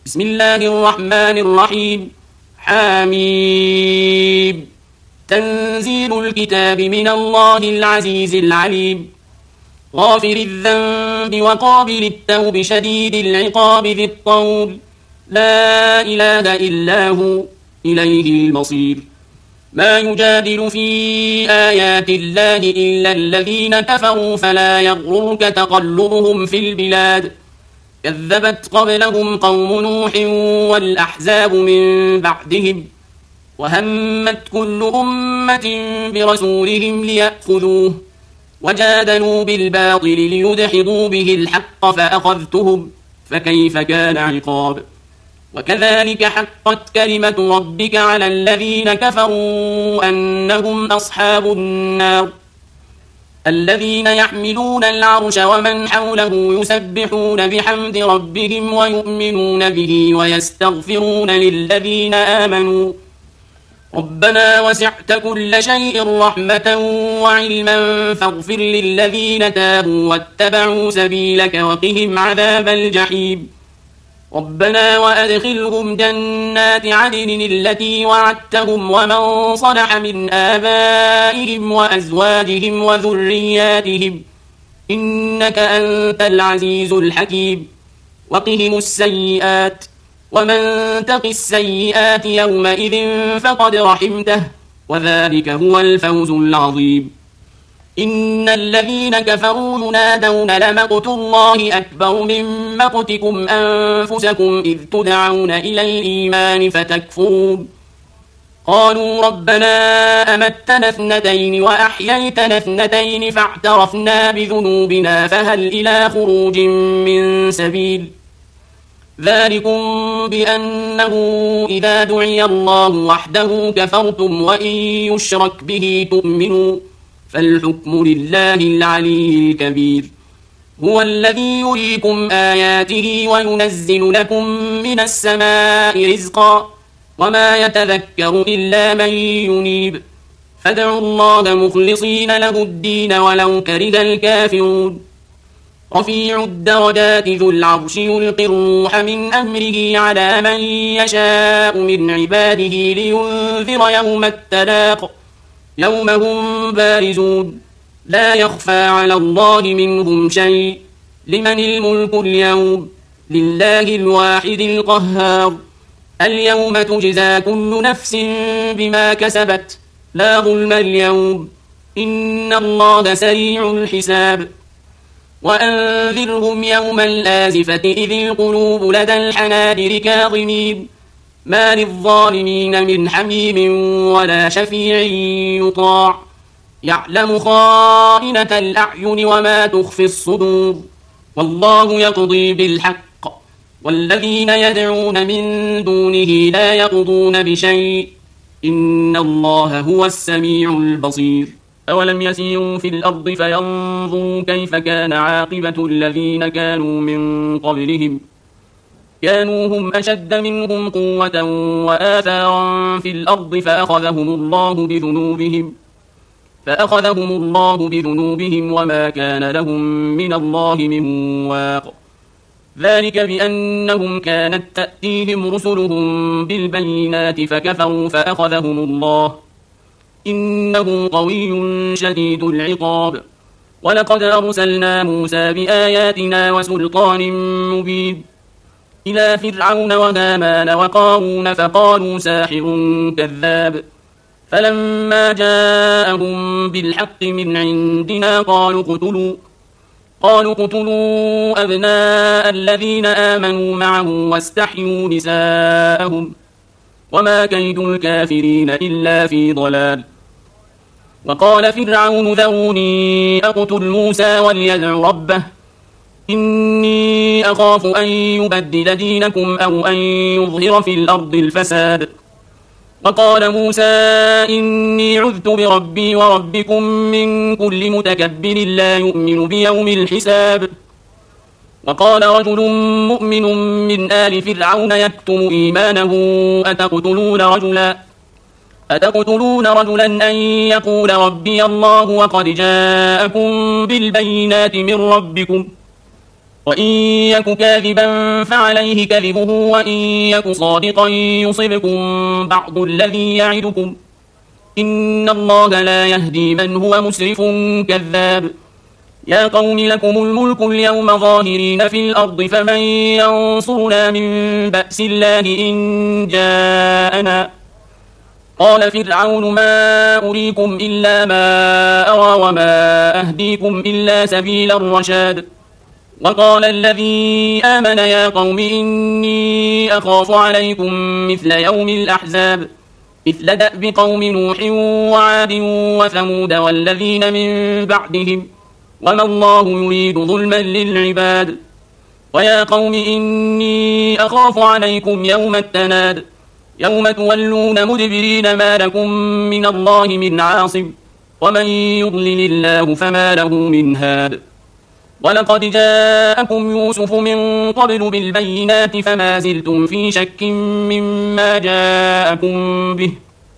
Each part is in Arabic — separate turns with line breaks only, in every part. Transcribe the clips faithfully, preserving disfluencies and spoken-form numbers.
بسم الله الرحمن الرحيم. حميم. تنزيل الكتاب من الله العزيز العليم. غافر الذنب وقابل التوب شديد العقاب ذي الطول، لا إله إلا هو إليه المصير. ما يجادل في آيات الله إلا الذين كفروا فلا يغررك تقلبهم في البلاد. كذبت قبلهم قوم نوح والأحزاب من بعدهم، وهمت كل أمة برسولهم ليأخذوه، وجادلوا بالباطل ليدحضوا به الحق فأخذتهم، فكيف كان عقاب. وكذلك حقت كلمة ربك على الذين كفروا أنهم أصحاب النار. الذين يحملون العرش ومن حوله يسبحون بحمد ربهم ويؤمنون به ويستغفرون للذين آمنوا ربنا وسعت كل شيء رحمة وعلما فاغفر للذين تابوا واتبعوا سبيلك وقهم عذاب الجحيم. ربنا وأدخلهم جنات عدن التي وعدتهم ومن صلح من آبائهم وأزواجهم وذرياتهم إنك أنت العزيز الحكيم. وقهم السيئات ومن تق السيئات يومئذ فقد رحمته وذلك هو الفوز العظيم. إن الذين كفروا ينادون لمقت الله أكبر من مقتكم أنفسكم إذ تدعون إلى الإيمان فتكفرون. قالوا ربنا أمتنا اثنتين وأحييتنا اثنتين فاعترفنا بذنوبنا فهل إلى خروج من سبيل. ذلكم بأنه إذا دعي الله وحده كفرتم وإن يشرك به تؤمنوا فالحكم لله العلي الكبير. هو الذي يريكم آياته وينزل لكم من السماء رزقا وما يتذكر إلا من ينيب. فادعوا الله مخلصين له الدين ولو كره الكافرون. رفيع الدرجات ذو العرش يلقي الروح من أمره على من يشاء من عباده لينذر يوم التلاق يوم هم بارزون لا يخفى على الله منهم شيء. لمن الملك اليوم؟ لله الواحد القهار. اليوم تجزى كل نفس بما كسبت لا ظلم اليوم إن الله سريع الحساب. وأنذرهم يوم الآزفة إذ القلوب لدى الحناجر كاظمين ما للظالمين من حميم ولا شفيع يطاع. يعلم خائنة الأعين وما تخفي الصدور والله يقضي بالحق والذين يدعون من دونه لا يقضون بشيء إن الله هو السميع البصير. أولم يسيروا في الأرض فينظروا كيف كان عاقبة الذين كانوا من قبلهم كانوا هم أشد منهم قوة وآثارا في الأرض فأخذهم الله بذنوبهم فأخذهم الله بذنوبهم وما كان لهم من الله من واق. ذلك بأنهم كانت تأتيهم رسلهم بالبينات فكفروا فأخذهم الله إنه قوي شديد العقاب. ولقد أرسلنا موسى بآياتنا وسلطان مبين إلى فرعون وهامان وقارون فقالوا ساحر كذاب. فلما جاءهم بالحق من عندنا قالوا قتلوا قالوا قتلوا أبناء الذين آمنوا معه واستحيوا نساءهم وما كيد الكافرين إلا في ضلال. وقال فرعون ذروني أقتل موسى وليدع ربه إني أخاف أن يبدل دينكم أو أن يظهر في الأرض الفساد. وقال موسى إني عذت بربي وربكم من كل متكبر لا يؤمن بيوم الحساب. وقال رجل مؤمن من آل فرعون يكتم إيمانه أتقتلون رجلا أتقتلون رجلا أن يقول ربي الله وقد جاءكم بالبينات من ربكم وإن يك كاذبا فعليه كذبه وإن يك صادقا يصبكم بعض الذي يعدكم إن الله لا يهدي من هو مسرف كذاب يا قوم لكم الملك اليوم ظاهرين في الأرض فمن ينصرنا من بأس الله إن جاءنا قال فرعون ما أريكم إلا ما أرى وما أهديكم إلا سبيل الرشاد وقال الذي آمن يا قوم إني أخاف عليكم مثل يوم الأحزاب مثل دأب قوم نوح وعاد وثمود والذين من بعدهم وما الله يريد ظلما للعباد ويا قوم إني أخاف عليكم يوم التناد يوم تولون مدبرين ما لكم من الله من عاصم ومن يضلل الله فما له من هاد ولقد جاءكم يوسف من قبل بالبينات فما زلتم في شك مما جاءكم به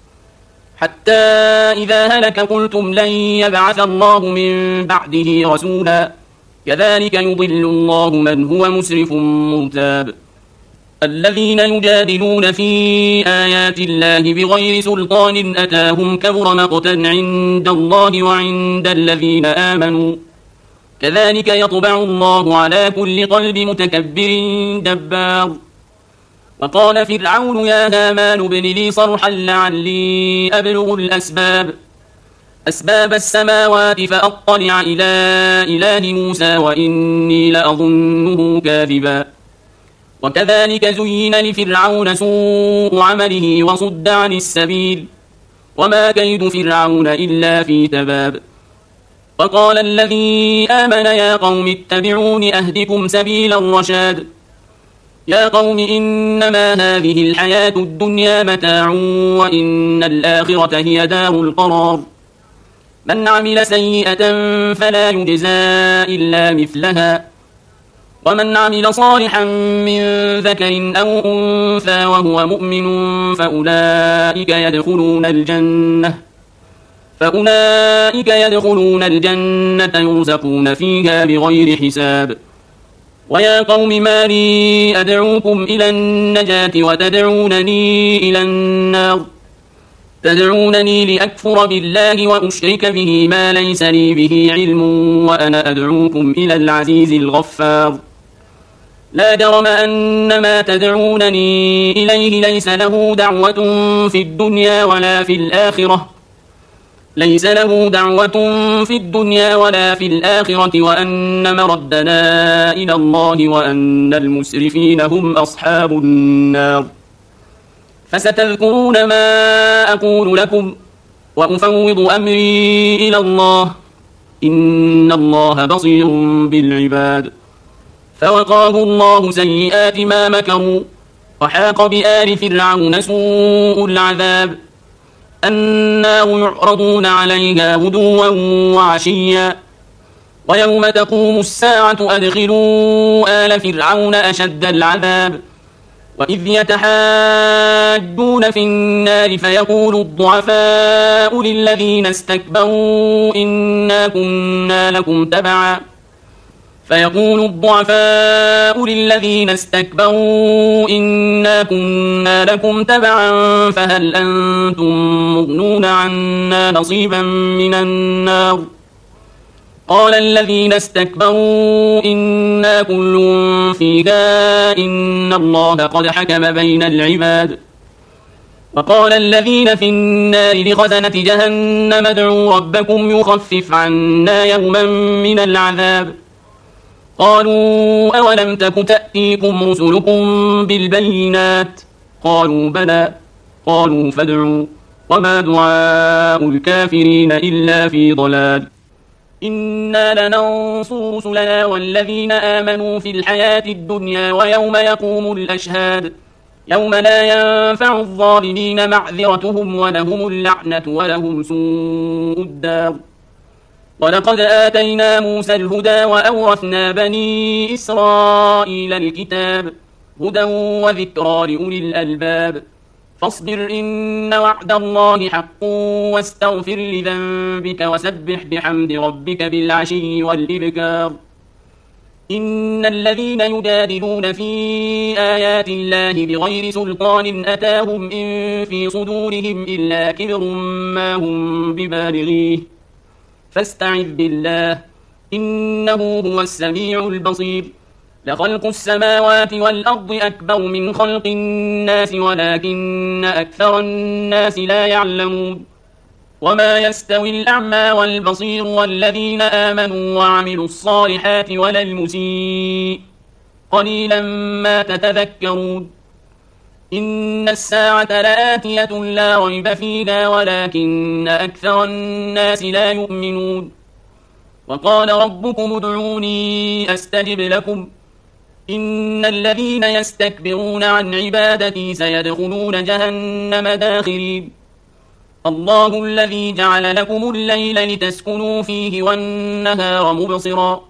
حتى إذا هلك قلتم لن يبعث الله من بعده رسولا كذلك يضل الله من هو مسرف مرتاب الذين يجادلون في آيات الله بغير سلطان أتاهم كبر مقتا عند الله وعند الذين آمنوا كذلك يطبع الله على كل قلب متكبر جبار وقال فرعون يا هامان ابن لي صرحا لعلي أبلغ الأسباب أسباب السماوات فأطلع إلى إله موسى وإني لأظنه كاذبا وكذلك زين لفرعون سوء عمله وصد عن السبيل وما كيد فرعون إلا في تباب وقال الذي آمن يا قوم اتبعون أهدكم سبيل الرشاد يا قوم إنما هذه الحياة الدنيا متاع وإن الآخرة هي دار القرار من عمل سيئة فلا يجزى إلا مثلها ومن عمل صالحا من ذكر أو أنثى وهو مؤمن فأولئك يدخلون الجنة فأولئك يدخلون الجنة يرزقون فيها بغير حساب ويا قوم ما لي أدعوكم إلى النجاة وتدعونني إلى النار تدعونني لأكفر بالله وأشرك به ما ليس لي به علم وأنا أدعوكم إلى العزيز الغفار لا جرم أن ما تدعونني إليه ليس له دعوة في الدنيا ولا في الآخرة ليس له دعوة في الدنيا ولا في الآخرة وأن مردنا إلى الله وأن المسرفين هم أصحاب النار فستذكرون ما أقول لكم وأفوض أمري إلى الله إن الله بصير بالعباد فوقاه الله سيئات ما مكروا وحاق بآل فرعون سوء العذاب النار يعرضون عليها غدوا وعشيا ويوم تقوم الساعة أدخلوا آل فرعون أشد العذاب وإذ يتحاجون في النار فيقول الضعفاء للذين استكبروا إنا كنا لكم تبعا فيقول الضعفاء للذين استكبروا إنا كنا لكم تبعا فهل أنتم مغنون عنا نصيبا من النار قال الذين استكبروا إنا كل فيها إن الله قد حكم بين العباد وقال الذين في النار لخزنة جهنم ادعوا ربكم يخفف عنا يوما من العذاب قالوا أولم تك تأتيكم رسلكم بالبينات قالوا بلى قالوا فادعوا وما دعاء الكافرين إلا في ضلال إنا لننصر رسلنا والذين آمنوا في الحياة الدنيا ويوم يقوم الأشهاد يوم لا ينفع الظالمين معذرتهم ولهم اللعنة ولهم سوء الدار ولقد آتينا موسى الهدى وأورثنا بني إسرائيل الكتاب هدى وذكرى لأولي الألباب فاصبر إن وعد الله حق واستغفر لذنبك وسبح بحمد ربك بالعشي والإبكار إن الذين يجادلون في آيات الله بغير سلطان أتاهم إن في صدورهم إلا كبر ما هم ببالغيه فاستعذ بالله إنه هو السميع البصير لخلق السماوات والأرض أكبر من خلق الناس ولكن أكثر الناس لا يعلمون وما يستوي الأعمى والبصير والذين آمنوا وعملوا الصالحات ولا المسيء قليلا ما تتذكرون إن الساعة لآتية لا ريب فيها ولكن أكثر الناس لا يؤمنون وقال ربكم ادعوني أستجب لكم إن الذين يستكبرون عن عبادتي سيدخلون جهنم داخرين الله الذي جعل لكم الليل لتسكنوا فيه والنهار مبصرا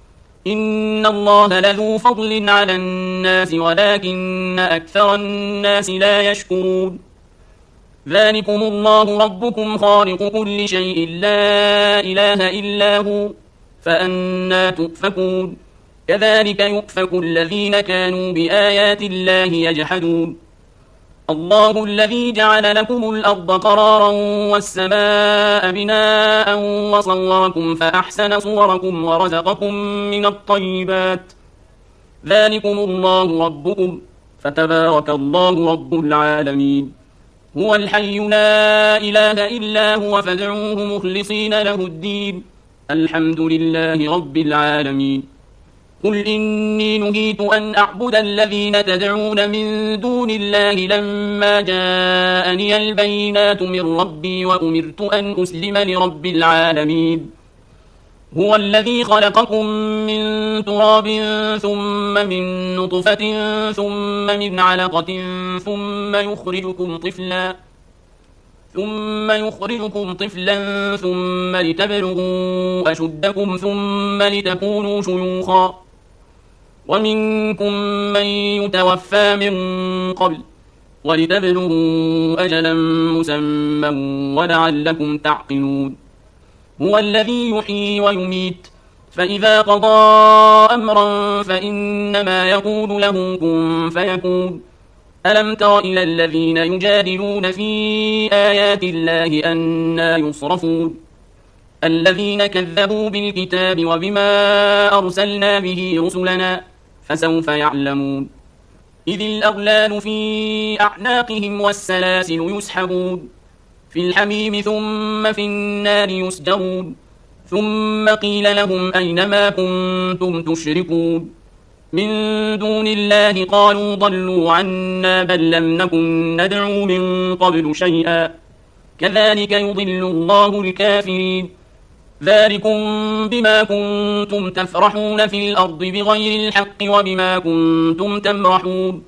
إن الله لذو فضل على الناس ولكن أكثر الناس لا يشكرون ذلكم الله ربكم خالق كل شيء لا إله إلا هو فأنى تؤفكون كذلك يؤفك الذين كانوا بآيات الله يجحدون الله الذي جعل لكم الأرض قرارا والسماء بناء وصوركم فأحسن صوركم ورزقكم من الطيبات ذلكم الله ربكم فتبارك الله رب العالمين هو الحي لا إله إلا هو فادعوه مخلصين له الدين الحمد لله رب العالمين قل إني نهيت أن أعبد الذين تدعون من دون الله لما جاءني البينات من ربي وأمرت أن أسلم لرب العالمين هو الذي خلقكم من تراب ثم من نطفة ثم من علقة ثم يخرجكم طفلا ثم يخرجكم طفلا ثم لتبلغوا أشدكم ثم لتكونوا شيوخا ومنكم من يتوفى من قبل ولتبلغوا أجلا مسمى ولعلكم تعقلون هو الذي يحيي ويميت فإذا قضى أمرا فإنما يقول له كن فيكون ألم تر إلى الذين يجادلون في آيات الله أنى يصرفون الذين كذبوا بالكتاب وبما أرسلنا به رسلنا فسوف يعلمون إذ الأغلال في أعناقهم والسلاسل يسحبون في الحميم ثم في النار يسجرون ثم قيل لهم أينما كنتم تشركون من دون الله قالوا ضلوا عنا بل لم نكن ندعو من قبل شيئا كذلك يضل الله الكافرين ذلكم بما كنتم تفرحون في الأرض بغير الحق وبما كنتم تمرحون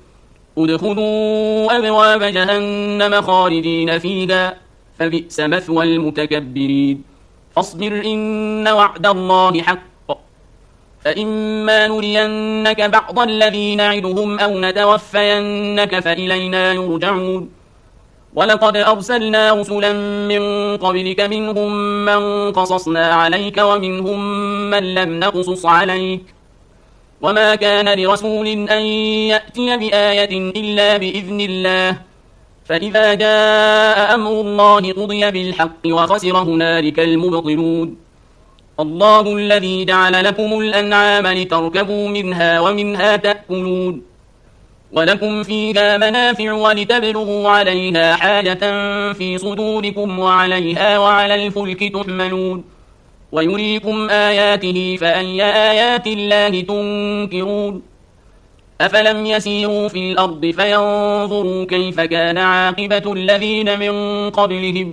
ادخلوا أبواب جهنم خالدين فيها فبئس مثوى المتكبرين فاصبر إن وعد الله حق فإما نرينك بعض الذي نعدهم أو نتوفينك فإلينا يرجعون ولقد أرسلنا رسلا من قبلك منهم من قصصنا عليك ومنهم من لم نقصص عليك وما كان لرسول أن يأتي بآية إلا بإذن الله فإذا جاء أمر الله قضي بالحق وخسر هنالك المبطلون الله الذي جعل لكم الأنعام لتركبوا منها ومنها تأكلون ولكم فيها منافع ولتبلغوا عليها حاجة في صدوركم وعليها وعلى الفلك تحملون ويريكم آياته فأي آيات الله تنكرون أفلم يسيروا في الأرض فينظروا كيف كان عاقبة الذين من قبلهم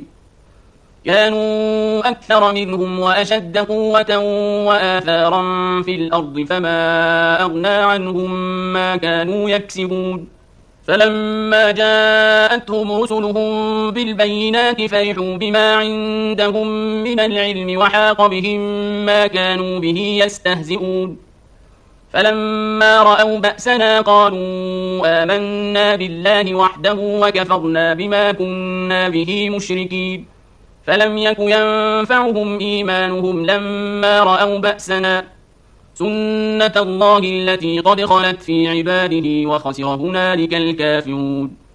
كانوا أكثر منهم وأشد قوة وآثارا في الأرض فما أغنى عنهم ما كانوا يكسبون فلما جاءتهم رسلهم بالبينات فرحوا بما عندهم من العلم وحاق بهم ما كانوا به يستهزئون فلما رأوا بأسنا قالوا آمنا بالله وحده وكفرنا بما كنا به مشركين فلم يك ينفعهم إيمانهم لما رأوا بأسنا سنة الله التي قد خلت في عباده وخسر هنالك الكافرون.